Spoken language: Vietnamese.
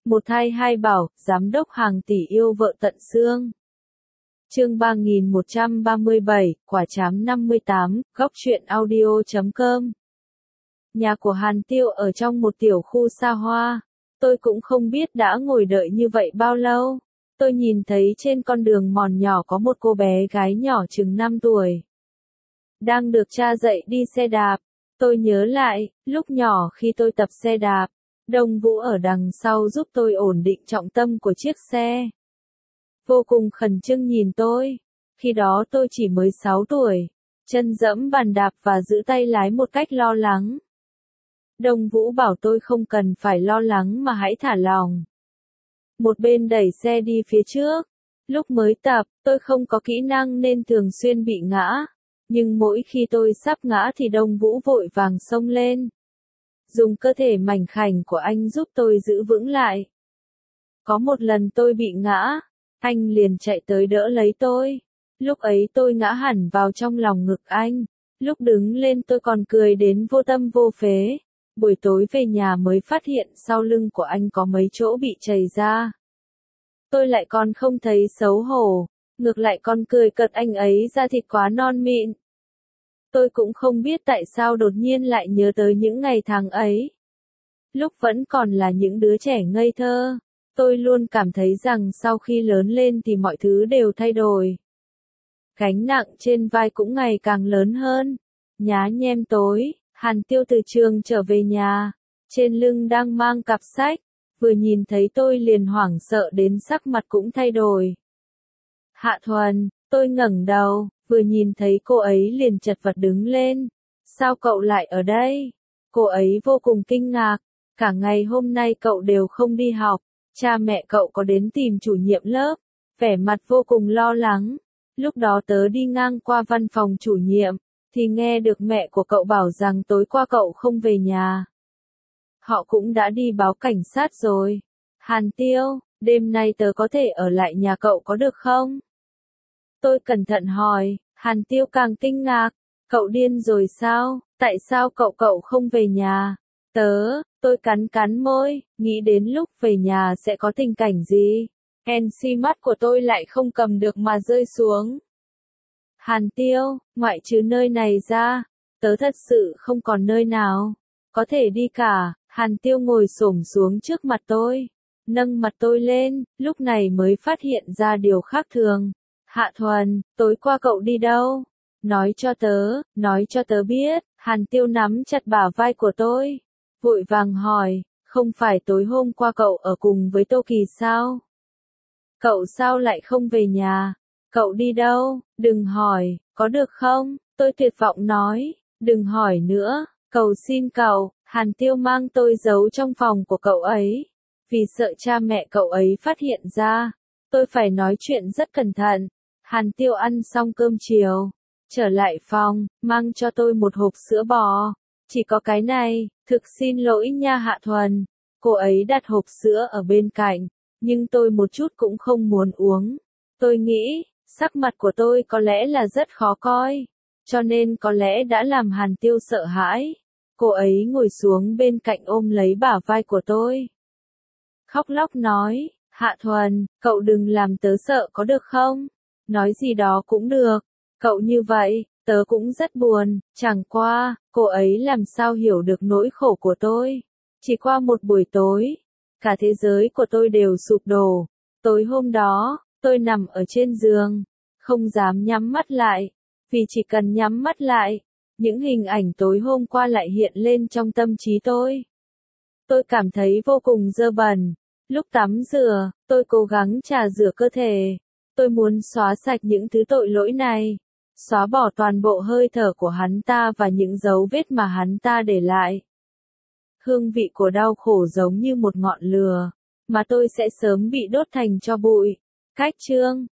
Một thai hai bảo, giám đốc hàng tỷ yêu vợ tận xương. Chương 3137, quả trám 58, góc truyện audio.com. Nhà của Hàn Tiêu ở trong một tiểu khu xa hoa. Tôi cũng không biết đã ngồi đợi như vậy bao lâu. Tôi nhìn thấy trên con đường mòn nhỏ có một cô bé gái nhỏ chừng 5 tuổi. Đang được cha dạy đi xe đạp. Tôi nhớ lại, lúc nhỏ khi tôi tập xe đạp, Đông Vũ ở đằng sau giúp tôi ổn định trọng tâm của chiếc xe. Vô cùng khẩn trương nhìn tôi. Khi đó tôi chỉ mới 6 tuổi, chân dẫm bàn đạp và giữ tay lái một cách lo lắng. Đông Vũ bảo tôi không cần phải lo lắng mà hãy thả lỏng. Một bên đẩy xe đi phía trước. Lúc mới tập, tôi không có kỹ năng nên thường xuyên bị ngã. Nhưng mỗi khi tôi sắp ngã thì Đông Vũ vội vàng xông lên. Dùng cơ thể mảnh khảnh của anh giúp tôi giữ vững lại. Có một lần tôi bị ngã, anh liền chạy tới đỡ lấy tôi. Lúc ấy tôi ngã hẳn vào trong lòng ngực anh. Lúc đứng lên tôi còn cười đến vô tâm vô phế. Buổi tối về nhà mới phát hiện sau lưng của anh có mấy chỗ bị chảy ra. Tôi lại còn không thấy xấu hổ, ngược lại còn cười cợt anh ấy da thịt quá non mịn. Tôi cũng không biết tại sao đột nhiên lại nhớ tới những ngày tháng ấy. Lúc vẫn còn là những đứa trẻ ngây thơ, tôi luôn cảm thấy rằng sau khi lớn lên thì mọi thứ đều thay đổi. Gánh nặng trên vai cũng ngày càng lớn hơn. Nhá nhem tối, Hàn Tiêu từ trường trở về nhà, trên lưng đang mang cặp sách, vừa nhìn thấy tôi liền hoảng sợ đến sắc mặt cũng thay đổi. Hạ Thuần, tôi ngẩng đầu, vừa nhìn thấy cô ấy liền chật vật đứng lên. Sao cậu lại ở đây? Cô ấy vô cùng kinh ngạc, cả ngày hôm nay cậu đều không đi học, cha mẹ cậu có đến tìm chủ nhiệm lớp, vẻ mặt vô cùng lo lắng. Lúc đó tớ đi ngang qua văn phòng chủ nhiệm, thì nghe được mẹ của cậu bảo rằng tối qua cậu không về nhà. Họ cũng đã đi báo cảnh sát rồi. Hàn Tiêu, đêm nay tớ có thể ở lại nhà cậu có được không? Tôi cẩn thận hỏi, Hàn Tiêu càng kinh ngạc, cậu điên rồi sao, tại sao cậu không về nhà? Tôi cắn môi, nghĩ đến lúc về nhà sẽ có tình cảnh gì. NC mắt của tôi lại không cầm được mà rơi xuống. Hàn Tiêu, ngoại trừ nơi này ra, tớ thật sự không còn nơi nào có thể đi cả. Hàn Tiêu ngồi xổm xuống trước mặt tôi, nâng mặt tôi lên, lúc này mới phát hiện ra điều khác thường. Hạ Thuần, tối qua cậu đi đâu? Nói cho tớ biết. Hàn Tiêu nắm chặt bả vai của tôi, vội vàng hỏi, không phải tối hôm qua cậu ở cùng với Tô Kỳ sao? Cậu sao lại không về nhà? Cậu đi đâu? Đừng hỏi, có được không? Tôi tuyệt vọng nói, đừng hỏi nữa, cầu xin cậu. Hàn Tiêu mang tôi giấu trong phòng của cậu ấy, vì sợ cha mẹ cậu ấy phát hiện ra. Tôi phải nói chuyện rất cẩn thận. Hàn Tiêu ăn xong cơm chiều, trở lại phòng, mang cho tôi một hộp sữa bò. Chỉ có cái này, thực xin lỗi nha Hạ Thuần. Cô ấy đặt hộp sữa ở bên cạnh, nhưng tôi một chút cũng không muốn uống. Tôi nghĩ, sắc mặt của tôi có lẽ là rất khó coi, cho nên có lẽ đã làm Hàn Tiêu sợ hãi. Cô ấy ngồi xuống bên cạnh ôm lấy bả vai của tôi, khóc lóc nói, Hạ Thuần, cậu đừng làm tớ sợ có được không? Nói gì đó cũng được, cậu như vậy, tớ cũng rất buồn. Chẳng qua, cô ấy làm sao hiểu được nỗi khổ của tôi. Chỉ qua một buổi tối, cả thế giới của tôi đều sụp đổ. Tối hôm đó, tôi nằm ở trên giường, không dám nhắm mắt lại, vì chỉ cần nhắm mắt lại, những hình ảnh tối hôm qua lại hiện lên trong tâm trí tôi. Tôi cảm thấy vô cùng dơ bẩn. Lúc tắm rửa, tôi cố gắng chà rửa cơ thể. Tôi muốn xóa sạch những thứ tội lỗi này, xóa bỏ toàn bộ hơi thở của hắn ta và những dấu vết mà hắn ta để lại. Hương vị của đau khổ giống như một ngọn lửa, mà tôi sẽ sớm bị đốt thành tro bụi. Cách chương